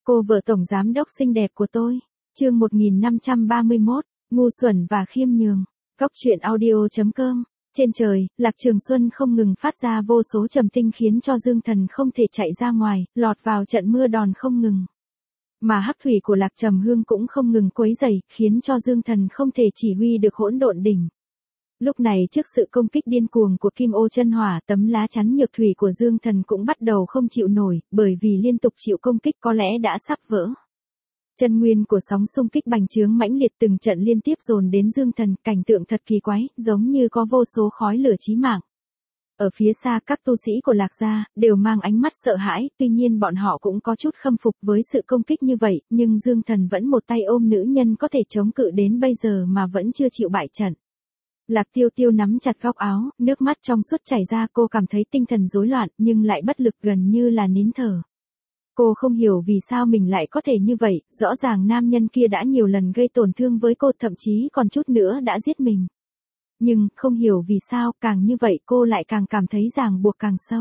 Cô vợ tổng giám đốc xinh đẹp của tôi. Chương 1531, ngu xuẩn và khiêm nhường. Góc truyện audio.com. Trên trời, Lạc Trường Xuân không ngừng phát ra vô số trầm tinh khiến cho Dương Thần không thể chạy ra ngoài, lọt vào trận mưa đòn không ngừng. Mà hắc thủy của Lạc Trầm Hương cũng không ngừng quấy rầy, khiến cho Dương Thần không thể chỉ huy được hỗn độn đỉnh. Lúc này trước sự công kích điên cuồng của Kim Ô Chân Hỏa, tấm lá chắn nhược thủy của Dương Thần cũng bắt đầu không chịu nổi, bởi vì liên tục chịu công kích có lẽ đã sắp vỡ. Chân nguyên của sóng xung kích bành trướng mãnh liệt từng trận liên tiếp dồn đến Dương Thần, cảnh tượng thật kỳ quái, giống như có vô số khói lửa chí mạng. Ở phía xa các tu sĩ của Lạc gia đều mang ánh mắt sợ hãi, tuy nhiên bọn họ cũng có chút khâm phục với sự công kích như vậy, nhưng Dương Thần vẫn một tay ôm nữ nhân có thể chống cự đến bây giờ mà vẫn chưa chịu bại trận. Lạc Tiêu Tiêu nắm chặt góc áo, nước mắt trong suốt chảy ra, cô cảm thấy tinh thần rối loạn nhưng lại bất lực gần như là nín thở. Cô không hiểu vì sao mình lại có thể như vậy, rõ ràng nam nhân kia đã nhiều lần gây tổn thương với cô, thậm chí còn chút nữa đã giết mình. Nhưng, không hiểu vì sao, càng như vậy cô lại càng cảm thấy ràng buộc càng sâu.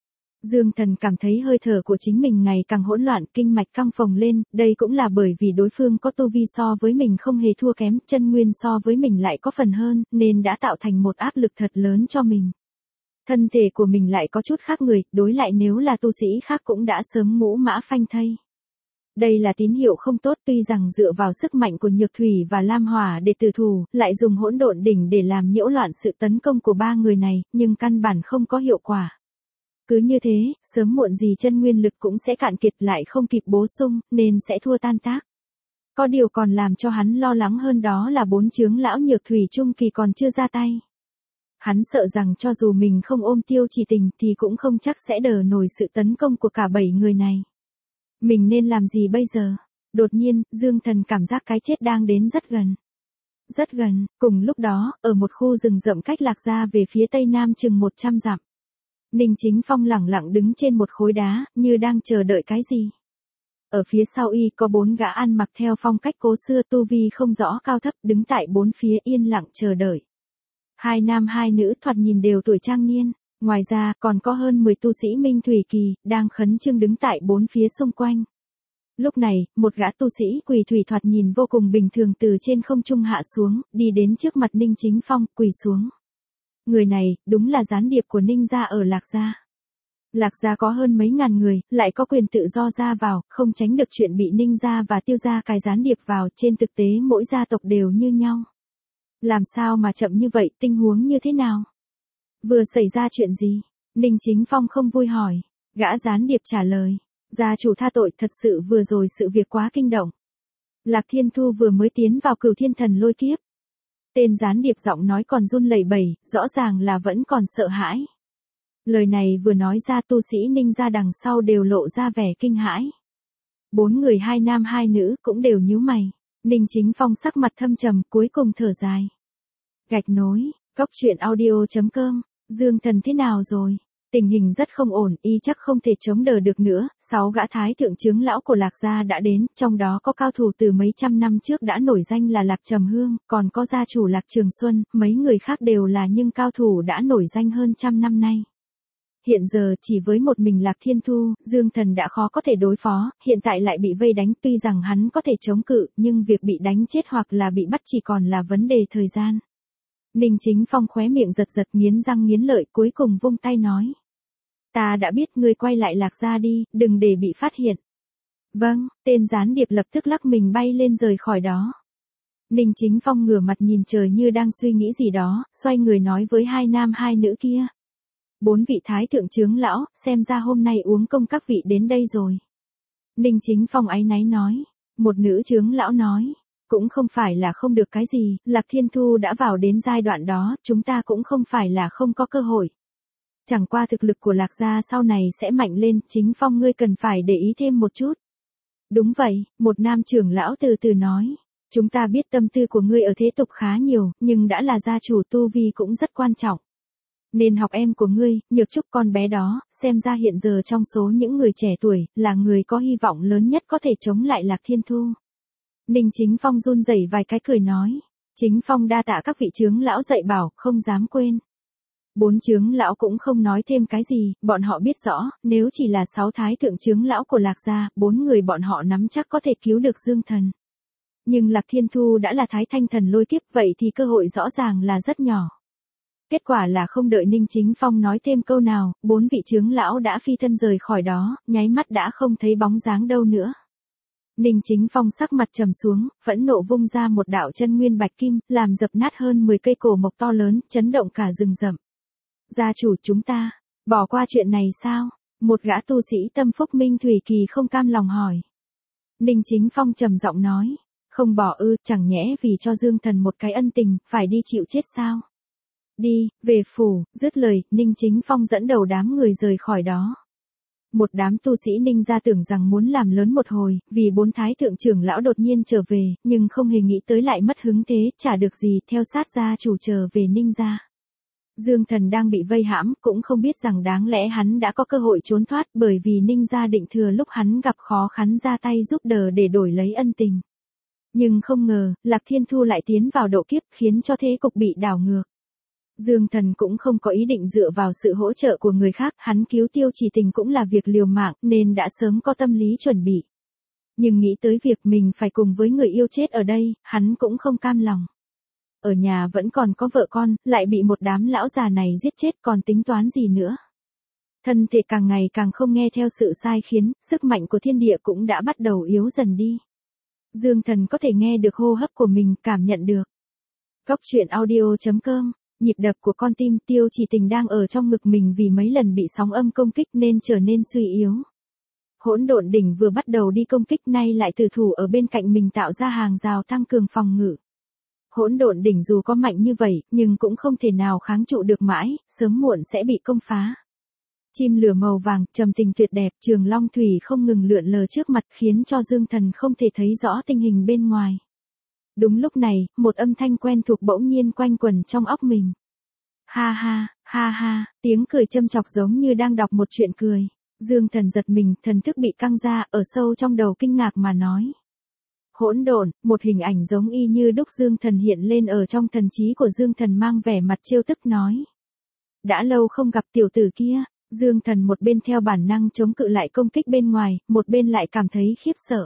Dương Thần cảm thấy hơi thở của chính mình ngày càng hỗn loạn, kinh mạch căng phồng lên, đây cũng là bởi vì đối phương có tu vi so với mình không hề thua kém, chân nguyên so với mình lại có phần hơn, nên đã tạo thành một áp lực thật lớn cho mình. Thân thể của mình lại có chút khác người, đối lại nếu là tu sĩ khác cũng đã sớm ngũ mã phanh thây. Đây là tín hiệu không tốt, tuy rằng dựa vào sức mạnh của Nhược Thủy và Lam Hỏa để tử thủ, lại dùng hỗn độn đỉnh để làm nhiễu loạn sự tấn công của ba người này, nhưng căn bản không có hiệu quả. Cứ như thế, sớm muộn gì chân nguyên lực cũng sẽ cạn kiệt, lại không kịp bổ sung, nên sẽ thua tan tác. Có điều còn làm cho hắn lo lắng hơn đó là 4 chướng lão Nhược Thủy trung kỳ còn chưa ra tay. Hắn sợ rằng cho dù mình không ôm Tiêu Chỉ Tình thì cũng không chắc sẽ đỡ nổi sự tấn công của cả 7 người này. Mình nên làm gì bây giờ? Đột nhiên, Dương Thần cảm giác cái chết đang đến rất gần. Rất gần, cùng lúc đó, ở một khu rừng rậm cách Lạc gia về phía tây nam chừng 100 dặm. Ninh Chính Phong lẳng lặng đứng trên một khối đá, như đang chờ đợi cái gì. Ở phía sau y có 4 gã ăn mặc theo phong cách cố xưa, tu vi không rõ cao thấp, đứng tại 4 phía yên lặng chờ đợi. 2 nam 2 nữ thoạt nhìn đều tuổi trang niên, ngoài ra còn có hơn 10 tu sĩ Minh Thủy Kỳ, đang khấn trương đứng tại 4 phía xung quanh. Lúc này, một gã tu sĩ Quỳ Thủy thoạt nhìn vô cùng bình thường từ trên không trung hạ xuống, đi đến trước mặt Ninh Chính Phong, quỳ xuống. Người này, đúng là gián điệp của Ninh gia ở Lạc gia. Lạc gia có hơn mấy ngàn người, lại có quyền tự do ra vào, không tránh được chuyện bị Ninh gia và Tiêu gia cài gián điệp vào, trên thực tế mỗi gia tộc đều như nhau. Làm sao mà chậm như vậy, tình huống như thế nào? Vừa xảy ra chuyện gì? Ninh Chính Phong không vui hỏi. Gã gián điệp trả lời. Gia chủ tha tội, thật sự vừa rồi sự việc quá kinh động. Lạc Thiên Thu vừa mới tiến vào Cửu Thiên Thần Lôi Kiếp. Tên gián điệp giọng nói còn run lẩy bẩy, rõ ràng là vẫn còn sợ hãi. Lời này vừa nói ra, tu sĩ Ninh gia đằng sau đều lộ ra vẻ kinh hãi. 4 người 2 nam 2 nữ cũng đều nhíu mày. Ninh Chính Phong sắc mặt thâm trầm, cuối cùng thở dài. Gạch nối, góc truyện audio.com, Dương Thần thế nào rồi? Tình hình rất không ổn, y chắc không thể chống đỡ được nữa. 6 gã thái thượng chướng lão của Lạc gia đã đến, trong đó có cao thủ từ mấy trăm năm trước đã nổi danh là Lạc Trầm Hương, còn có gia chủ Lạc Trường Xuân, mấy người khác đều là nhưng cao thủ đã nổi danh hơn trăm năm nay. Hiện giờ chỉ với một mình Lạc Thiên Thu, Dương Thần đã khó có thể đối phó, hiện tại lại bị vây đánh, tuy rằng hắn có thể chống cự, nhưng việc bị đánh chết hoặc là bị bắt chỉ còn là vấn đề thời gian. Ninh Chính Phong khóe miệng giật giật, nghiến răng nghiến lợi, cuối cùng vung tay nói. Ta đã biết, ngươi quay lại Lạc gia đi, đừng để bị phát hiện. Vâng, tên gián điệp lập tức lắc mình bay lên rời khỏi đó. Ninh Chính Phong ngửa mặt nhìn trời như đang suy nghĩ gì đó, xoay người nói với 2 nam 2 nữ kia. 4 vị thái thượng chướng lão, xem ra hôm nay uống công các vị đến đây rồi. Ninh Chính Phong áy náy nói. Một nữ chướng lão nói. Cũng không phải là không được cái gì, Lạc Thiên Thu đã vào đến giai đoạn đó, chúng ta cũng không phải là không có cơ hội. Chẳng qua thực lực của Lạc gia sau này sẽ mạnh lên, Chính Phong ngươi cần phải để ý thêm một chút. Đúng vậy, một nam trưởng lão từ từ nói. Chúng ta biết tâm tư của ngươi ở thế tục khá nhiều, nhưng đã là gia chủ tu vi cũng rất quan trọng. Nên học em của ngươi, Nhược Trúc con bé đó, xem ra hiện giờ trong số những người trẻ tuổi, là người có hy vọng lớn nhất có thể chống lại Lạc Thiên Thu. Ninh Chính Phong run rẩy vài cái cười nói. Chính Phong đa tạ các vị chướng lão dạy bảo, không dám quên. Bốn trưởng lão cũng không nói thêm cái gì, bọn họ biết rõ, nếu chỉ là 6 thái thượng trưởng lão của Lạc gia, 4 người bọn họ nắm chắc có thể cứu được Dương Thần. Nhưng Lạc Thiên Thu đã là thái thanh thần lôi kiếp, vậy thì cơ hội rõ ràng là rất nhỏ. Kết quả là không đợi Ninh Chính Phong nói thêm câu nào, 4 vị trưởng lão đã phi thân rời khỏi đó, nháy mắt đã không thấy bóng dáng đâu nữa. Ninh Chính Phong sắc mặt trầm xuống, phẫn nộ vung ra một đạo chân nguyên bạch kim, làm dập nát hơn 10 cây cổ mộc to lớn, chấn động cả rừng rậm. Gia chủ chúng ta, bỏ qua chuyện này sao? Một gã tu sĩ tâm phúc minh thủy kỳ không cam lòng hỏi. Ninh Chính Phong trầm giọng nói, không bỏ ư, chẳng nhẽ vì cho Dương Thần một cái ân tình, phải đi chịu chết sao? Đi, về phủ, dứt lời, Ninh Chính Phong dẫn đầu đám người rời khỏi đó. Một đám tu sĩ Ninh gia tưởng rằng muốn làm lớn một hồi, vì 4 thái thượng trưởng lão đột nhiên trở về, nhưng không hề nghĩ tới lại mất hứng thế, chả được gì, theo sát gia chủ trở về Ninh gia. Dương Thần đang bị vây hãm, cũng không biết rằng đáng lẽ hắn đã có cơ hội trốn thoát, bởi vì Ninh gia định thừa lúc hắn gặp khó khăn ra tay giúp đỡ để đổi lấy ân tình. Nhưng không ngờ, Lạc Thiên Thu lại tiến vào độ kiếp, khiến cho thế cục bị đảo ngược. Dương Thần cũng không có ý định dựa vào sự hỗ trợ của người khác, hắn cứu Tiêu Chỉ Tình cũng là việc liều mạng, nên đã sớm có tâm lý chuẩn bị. Nhưng nghĩ tới việc mình phải cùng với người yêu chết ở đây, hắn cũng không cam lòng. Ở nhà vẫn còn có vợ con, lại bị một đám lão già này giết chết, còn tính toán gì nữa. Thân thể càng ngày càng không nghe theo sự sai khiến, sức mạnh của thiên địa cũng đã bắt đầu yếu dần đi. Dương Thần có thể nghe được hô hấp của mình, cảm nhận được. Góc truyện audio.com. Nhịp đập của con tim Tiêu Chỉ Tình đang ở trong ngực mình vì mấy lần bị sóng âm công kích nên trở nên suy yếu. Hỗn độn đỉnh vừa bắt đầu đi công kích nay lại tử thủ ở bên cạnh mình tạo ra hàng rào tăng cường phòng ngự. Hỗn độn đỉnh dù có mạnh như vậy, nhưng cũng không thể nào kháng trụ được mãi, sớm muộn sẽ bị công phá. Chim lửa màu vàng, trầm tình tuyệt đẹp, trường long thủy không ngừng lượn lờ trước mặt khiến cho Dương Thần không thể thấy rõ tình hình bên ngoài. Đúng lúc này, một âm thanh quen thuộc bỗng nhiên quanh quẩn trong óc mình. Ha ha, tiếng cười châm chọc giống như đang đọc một chuyện cười. Dương Thần giật mình, thần thức bị căng ra, ở sâu trong đầu kinh ngạc mà nói. Hỗn độn, một hình ảnh giống y như đúc Dương Thần hiện lên ở trong thần trí của Dương Thần mang vẻ mặt trêu tức nói. Đã lâu không gặp tiểu tử kia, Dương Thần một bên theo bản năng chống cự lại công kích bên ngoài, một bên lại cảm thấy khiếp sợ.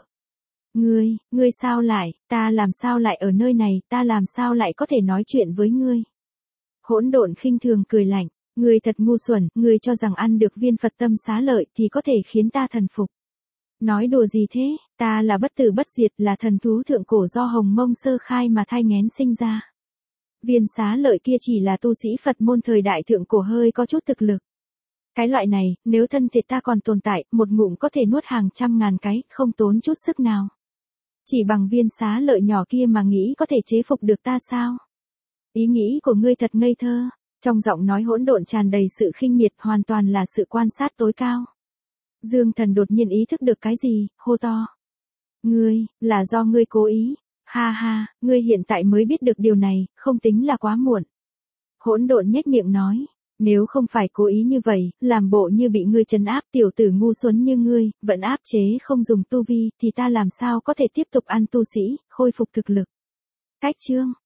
Ngươi sao lại, ta làm sao lại ở nơi này, ta làm sao lại có thể nói chuyện với ngươi. Hỗn độn khinh thường cười lạnh, ngươi thật ngu xuẩn, ngươi cho rằng ăn được viên Phật tâm xá lợi thì có thể khiến ta thần phục. Nói đùa gì thế, ta là bất tử bất diệt, là thần thú thượng cổ do Hồng Mông sơ khai mà thai nghén sinh ra. Viên xá lợi kia chỉ là tu sĩ Phật môn thời đại thượng cổ hơi có chút thực lực. Cái loại này, nếu thân thể ta còn tồn tại, một ngụm có thể nuốt hàng trăm ngàn cái, không tốn chút sức nào. Chỉ bằng viên xá lợi nhỏ kia mà nghĩ có thể chế phục được ta sao? Ý nghĩ của ngươi thật ngây thơ. Trong giọng nói hỗn độn tràn đầy sự khinh miệt, hoàn toàn là sự quan sát tối cao. Dương Thần đột nhiên ý thức được cái gì, hô to. Ngươi, là do ngươi cố ý. Ha, ngươi hiện tại mới biết được điều này, không tính là quá muộn. Hỗn độn nhếch miệng nói. Nếu không phải cố ý như vậy, làm bộ như bị ngươi trấn áp, tiểu tử ngu xuẩn như ngươi, vẫn áp chế không dùng tu vi, thì ta làm sao có thể tiếp tục ăn tu sĩ, khôi phục thực lực. Cách chương.